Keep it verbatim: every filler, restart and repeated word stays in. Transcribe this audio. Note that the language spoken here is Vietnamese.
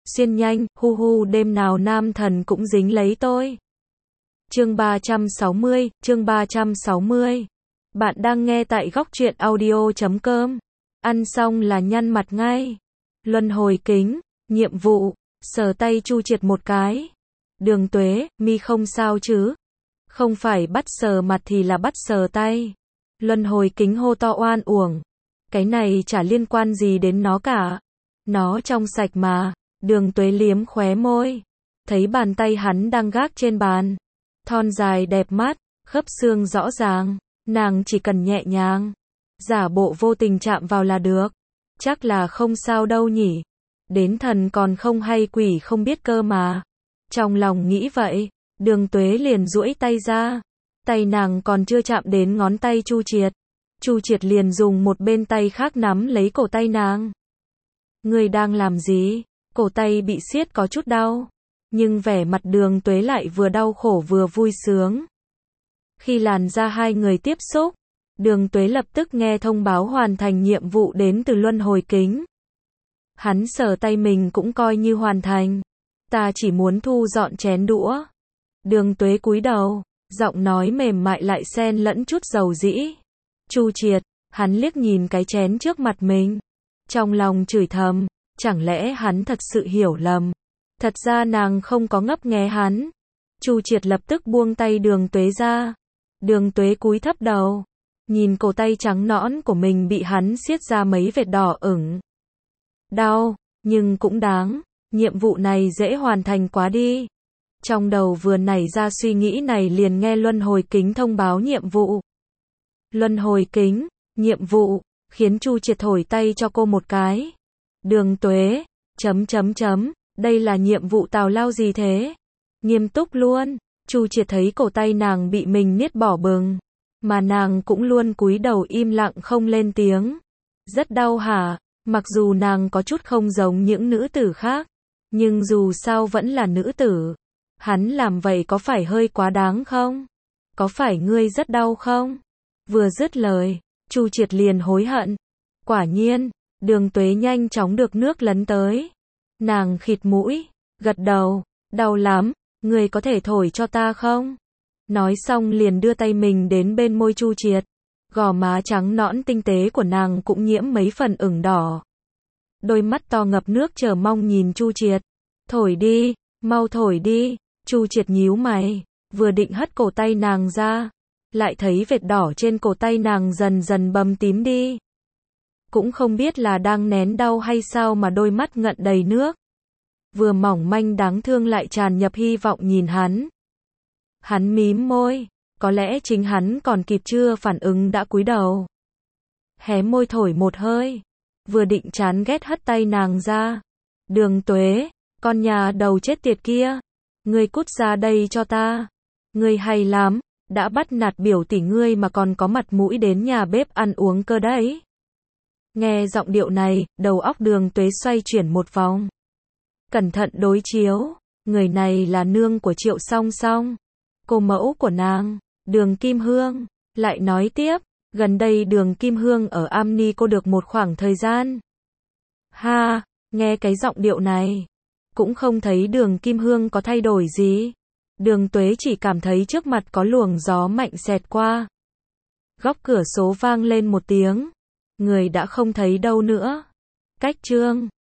xuyên nhanh, hu hu đêm nào nam thần cũng dính lấy tôi. Chương ba trăm sáu mươi, chương ba trăm sáu mươi. Bạn đang nghe tại góc truyện audio chấm com. Ăn xong là nhăn mặt ngay. Luân hồi kính, nhiệm vụ, sờ tay Chu Triệt một cái. Đường Tuế, mi không sao chứ? Không phải bắt sờ mặt thì là bắt sờ tay. Luân hồi kính hô to oan uổng. Cái này chả liên quan gì đến nó cả. Nó trong sạch mà. Đường Tuế liếm khóe môi. Thấy bàn tay hắn đang gác trên bàn. Thon dài đẹp mắt, khớp xương rõ ràng. Nàng chỉ cần nhẹ nhàng. Giả bộ vô tình chạm vào là được. Chắc là không sao đâu nhỉ. Đến thần còn không hay quỷ không biết cơ mà. Trong lòng nghĩ vậy, Đường Tuế liền duỗi tay ra. Tay nàng còn chưa chạm đến ngón tay Chu Triệt. Chu Triệt liền dùng một bên tay khác nắm lấy cổ tay nàng. Ngươi đang làm gì? Cổ tay bị siết có chút đau. Nhưng vẻ mặt Đường Tuế lại vừa đau khổ vừa vui sướng. Khi làn da hai người tiếp xúc, Đường Tuế lập tức nghe thông báo hoàn thành nhiệm vụ đến từ luân hồi kính. Hắn sờ tay mình cũng coi như hoàn thành. Ta chỉ muốn thu dọn chén đũa. Đường Tuế cúi đầu, giọng nói mềm mại lại xen lẫn chút dầu dĩ. Chu Triệt, hắn liếc nhìn cái chén trước mặt mình. Trong lòng chửi thầm, chẳng lẽ hắn thật sự hiểu lầm. Thật ra nàng không có ngấp nghé hắn. Chu Triệt lập tức buông tay Đường Tuế ra. Đường Tuế cúi thấp đầu, nhìn cổ tay trắng nõn của mình bị hắn siết ra mấy vệt đỏ ửng. Đau, nhưng cũng đáng. Nhiệm vụ này dễ hoàn thành quá đi. Trong đầu vừa nảy ra suy nghĩ này liền nghe luân hồi kính thông báo nhiệm vụ. Luân hồi kính, nhiệm vụ, khiến Chu Triệt thổi tay cho cô một cái. Đường Tuế, chấm chấm chấm, đây là nhiệm vụ tào lao gì thế? Nghiêm túc luôn. Chu Triệt thấy cổ tay nàng bị mình niết bỏ bừng, mà nàng cũng luôn cúi đầu im lặng không lên tiếng. Rất đau hả? Mặc dù nàng có chút không giống những nữ tử khác, nhưng dù sao vẫn là nữ tử. Hắn làm vậy có phải hơi quá đáng không? Có phải ngươi rất đau không? Vừa dứt lời, Chu Triệt liền hối hận. Quả nhiên, Đường Tuế nhanh chóng được nước lấn tới. Nàng khịt mũi, gật đầu, đau lắm, ngươi có thể thổi cho ta không? Nói xong liền đưa tay mình đến bên môi Chu Triệt. Gò má trắng nõn tinh tế của nàng cũng nhiễm mấy phần ửng đỏ. Đôi mắt to ngập nước chờ mong nhìn Chu Triệt. Thổi đi, mau thổi đi. Chu Triệt nhíu mày, vừa định hất cổ tay nàng ra, lại thấy vệt đỏ trên cổ tay nàng dần dần bầm tím đi. Cũng không biết là đang nén đau hay sao mà đôi mắt ngận đầy nước. Vừa mỏng manh đáng thương lại tràn nhập hy vọng nhìn hắn. Hắn mím môi, có lẽ chính hắn còn kịp chưa phản ứng đã cúi đầu. Hé môi thổi một hơi, vừa định chán ghét hất tay nàng ra. Đường Tuế, con nhà đầu chết tiệt kia, ngươi cút ra đây cho ta. Ngươi hay lắm, đã bắt nạt biểu tỷ ngươi mà còn có mặt mũi đến nhà bếp ăn uống cơ đấy. Nghe giọng điệu này, đầu óc Đường Tuế xoay chuyển một vòng. Cẩn thận đối chiếu, người này là nương của Triệu Song Song, cô mẫu của nàng, Đường Kim Hương. Lại nói tiếp, gần đây Đường Kim Hương ở Am-ni cô được một khoảng thời gian. Ha, nghe cái giọng điệu này, cũng không thấy Đường Kim Hương có thay đổi gì. Đường Tuế chỉ cảm thấy trước mặt có luồng gió mạnh xẹt qua. Góc cửa sổ vang lên một tiếng. Người đã không thấy đâu nữa. Cách chương